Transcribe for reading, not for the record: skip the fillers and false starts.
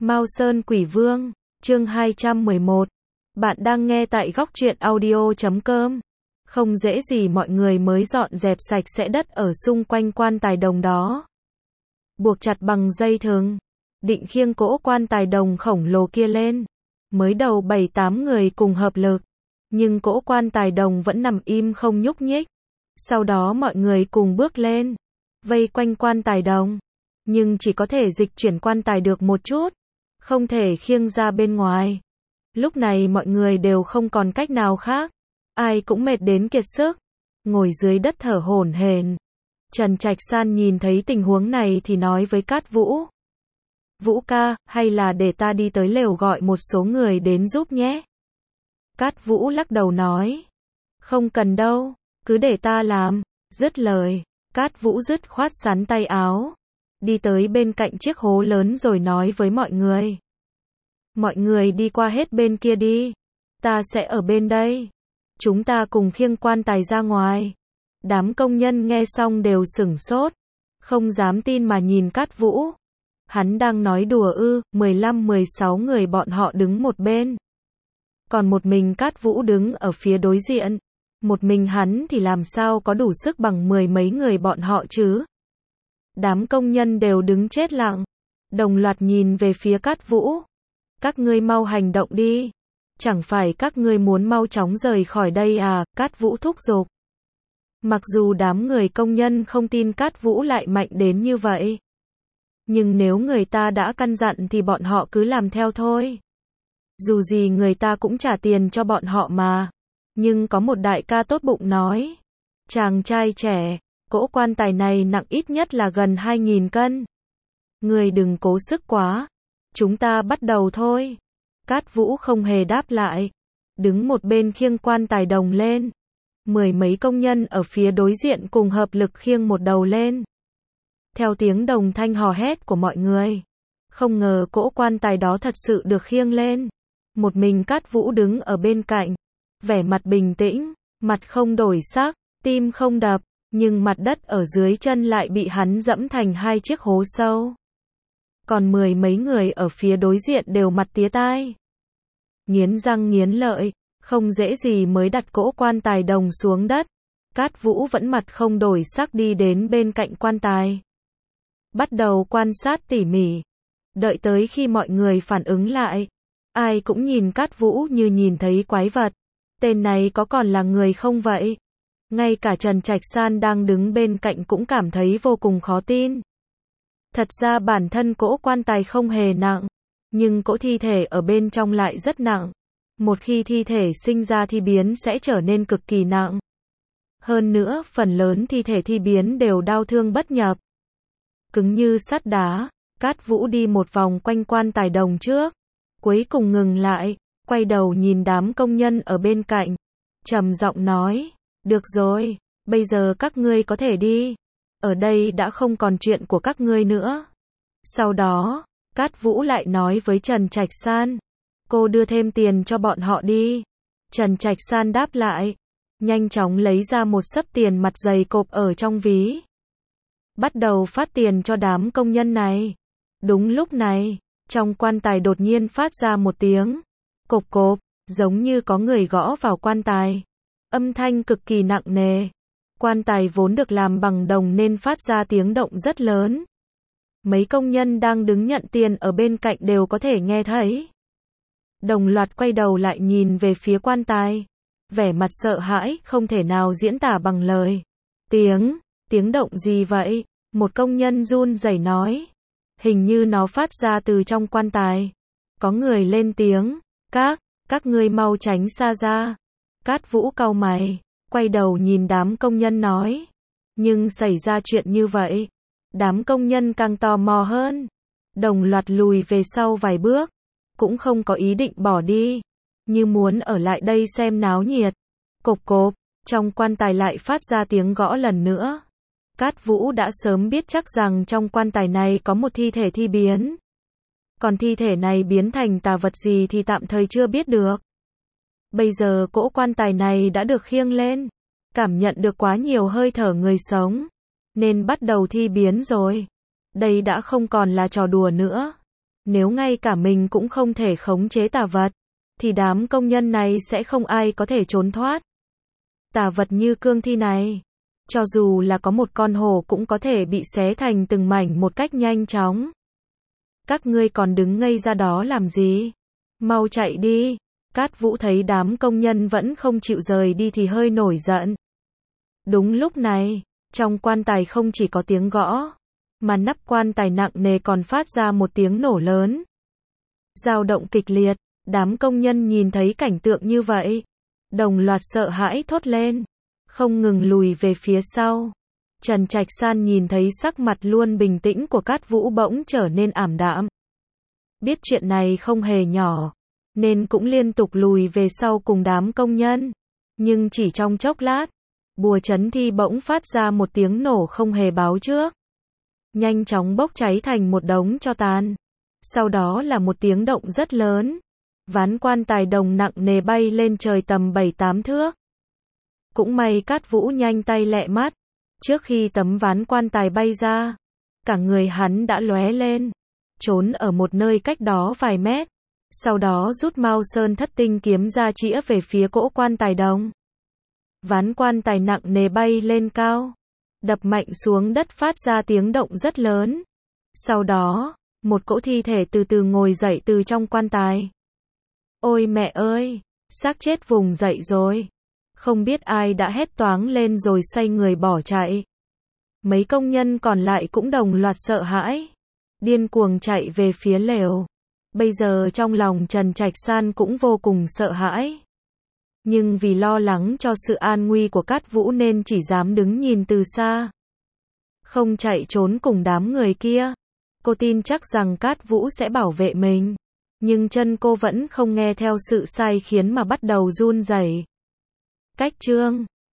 Mao Sơn Quỷ Vương, chương 211. Bạn đang nghe tại góc truyện audio.com. Không dễ gì mọi người mới dọn dẹp sạch sẽ đất ở xung quanh quan tài đồng đó. Buộc chặt bằng dây thừng, định khiêng cỗ quan tài đồng khổng lồ kia lên. Mới đầu 7-8 người cùng hợp lực, nhưng cỗ quan tài đồng vẫn nằm im không nhúc nhích. Sau đó mọi người cùng bước lên, vây quanh quan tài đồng, nhưng chỉ có thể dịch chuyển quan tài được một chút, không thể khiêng ra bên ngoài. Lúc này mọi người đều không còn cách nào khác, ai cũng mệt đến kiệt sức, ngồi dưới đất thở hổn hển. Trần Trạch San nhìn thấy tình huống này thì nói với Cát Vũ: "Vũ ca, hay là để ta đi tới lều gọi một số người đến giúp nhé." Cát Vũ lắc đầu nói: "Không cần đâu, cứ để ta làm." Dứt lời, Cát Vũ dứt khoát xắn tay áo, đi tới bên cạnh chiếc hố lớn rồi nói với mọi người: "Mọi người đi qua hết bên kia đi, ta sẽ ở bên đây. Chúng ta cùng khiêng quan tài ra ngoài." Đám công nhân nghe xong đều sửng sốt, không dám tin mà nhìn Cát Vũ. Hắn đang nói đùa ư? 15-16 người bọn họ đứng một bên, còn một mình Cát Vũ đứng ở phía đối diện. Một mình hắn thì làm sao có đủ sức bằng 10 mấy người bọn họ chứ? Đám công nhân đều đứng chết lặng, đồng loạt nhìn về phía Cát Vũ. "Các ngươi mau hành động đi. Chẳng phải các ngươi muốn mau chóng rời khỏi đây à?" Cát Vũ thúc giục. Mặc dù đám người công nhân không tin Cát Vũ lại mạnh đến như vậy, nhưng nếu người ta đã căn dặn thì bọn họ cứ làm theo thôi. Dù gì người ta cũng trả tiền cho bọn họ mà. Nhưng có một đại ca tốt bụng nói: "Chàng trai trẻ, cỗ quan tài này nặng ít nhất là gần 2.000 cân. Người đừng cố sức quá. Chúng ta bắt đầu thôi." Cát Vũ không hề đáp lại, đứng một bên khiêng quan tài đồng lên. 10 mấy công nhân ở phía đối diện cùng hợp lực khiêng một đầu lên. Theo tiếng đồng thanh hò hét của mọi người, không ngờ cỗ quan tài đó thật sự được khiêng lên. Một mình Cát Vũ đứng ở bên cạnh, vẻ mặt bình tĩnh, mặt không đổi sắc, tim không đập, nhưng mặt đất ở dưới chân lại bị hắn dẫm thành hai chiếc hố sâu. Còn 10 mấy người ở phía đối diện đều mặt tía tai, nghiến răng nghiến lợi, không dễ gì mới đặt cỗ quan tài đồng xuống đất. Cát Vũ vẫn mặt không đổi sắc đi đến bên cạnh quan tài, bắt đầu quan sát tỉ mỉ. Đợi tới khi mọi người phản ứng lại, ai cũng nhìn Cát Vũ như nhìn thấy quái vật. Tên này có còn là người không vậy? Ngay cả Trần Trạch San đang đứng bên cạnh cũng cảm thấy vô cùng khó tin. Thật ra bản thân cỗ quan tài không hề nặng, nhưng cỗ thi thể ở bên trong lại rất nặng. Một khi thi thể sinh ra thi biến sẽ trở nên cực kỳ nặng. Hơn nữa, phần lớn thi thể thi biến đều đau thương bất nhập, cứng như sắt đá. Cát Vũ đi một vòng quanh quan tài đồng trước, cuối cùng ngừng lại, quay đầu nhìn đám công nhân ở bên cạnh, trầm giọng nói: "Được rồi, bây giờ các ngươi có thể đi. Ở đây đã không còn chuyện của các ngươi nữa." Sau đó, Cát Vũ lại nói với Trần Trạch San: "Cô đưa thêm tiền cho bọn họ đi." Trần Trạch San đáp lại, nhanh chóng lấy ra một xấp tiền mặt dày cộp ở trong ví, bắt đầu phát tiền cho đám công nhân này. Đúng lúc này, trong quan tài đột nhiên phát ra một tiếng cộp cộp, giống như có người gõ vào quan tài. Âm thanh cực kỳ nặng nề. Quan tài vốn được làm bằng đồng nên phát ra tiếng động rất lớn. Mấy công nhân đang đứng nhận tiền ở bên cạnh đều có thể nghe thấy. Đồng loạt quay đầu lại nhìn về phía quan tài, vẻ mặt sợ hãi không thể nào diễn tả bằng lời. Tiếng động gì vậy?" Một công nhân run rẩy nói. "Hình như nó phát ra từ trong quan tài." Có người lên tiếng: Các ngươi mau tránh xa ra." Cát Vũ cau mày, quay đầu nhìn đám công nhân nói: "Nhưng xảy ra chuyện như vậy." Đám công nhân càng tò mò hơn, đồng loạt lùi về sau vài bước, cũng không có ý định bỏ đi, như muốn ở lại đây xem náo nhiệt. Cộp cộp, trong quan tài lại phát ra tiếng gõ lần nữa. Cát Vũ đã sớm biết chắc rằng trong quan tài này có một thi thể thi biến. Còn thi thể này biến thành tà vật gì thì tạm thời chưa biết được. Bây giờ cỗ quan tài này đã được khiêng lên, cảm nhận được quá nhiều hơi thở người sống, nên bắt đầu thi biến rồi. Đây đã không còn là trò đùa nữa. Nếu ngay cả mình cũng không thể khống chế tà vật, thì đám công nhân này sẽ không ai có thể trốn thoát. Tà vật như cương thi này, cho dù là có một con hổ cũng có thể bị xé thành từng mảnh một cách nhanh chóng. Các ngươi còn đứng ngây ra đó làm gì? Mau chạy đi. Cát Vũ thấy đám công nhân vẫn không chịu rời đi thì hơi nổi giận. Đúng lúc này, trong quan tài không chỉ có tiếng gõ, mà nắp quan tài nặng nề còn phát ra một tiếng nổ lớn. Dao động kịch liệt, đám công nhân nhìn thấy cảnh tượng như vậy, đồng loạt sợ hãi thốt lên, không ngừng lùi về phía sau. Trần Trạch San nhìn thấy sắc mặt luôn bình tĩnh của Cát Vũ bỗng trở nên ảm đạm. Biết chuyện này không hề nhỏ, nên cũng liên tục lùi về sau cùng đám công nhân. Nhưng chỉ trong chốc lát, bùa trấn thi bỗng phát ra một tiếng nổ không hề báo trước. Nhanh chóng bốc cháy thành một đống tro tàn. Sau đó là một tiếng động rất lớn. Ván quan tài đồng nặng nề bay lên trời tầm 7-8 thước. Cũng may Cát Vũ nhanh tay lẹ mắt. Trước khi tấm ván quan tài bay ra, cả người hắn đã lóe lên, trốn ở một nơi cách đó vài mét. Sau đó rút Mao Sơn Thất Tinh kiếm ra chĩa về phía cỗ quan tài đồng. Ván quan tài nặng nề bay lên cao, đập mạnh xuống đất phát ra tiếng động rất lớn. Sau đó, một cỗ thi thể từ từ ngồi dậy từ trong quan tài. Ôi mẹ ơi, xác chết vùng dậy rồi. Không biết ai đã hét toáng lên rồi xoay người bỏ chạy. Mấy công nhân còn lại cũng đồng loạt sợ hãi, điên cuồng chạy về phía lều. Bây giờ trong lòng Trần Trạch San cũng vô cùng sợ hãi. Nhưng vì lo lắng cho sự an nguy của Cát Vũ nên chỉ dám đứng nhìn từ xa. Không chạy trốn cùng đám người kia. Cô tin chắc rằng Cát Vũ sẽ bảo vệ mình. Nhưng chân cô vẫn không nghe theo sự sai khiến mà bắt đầu run rẩy. Cách chương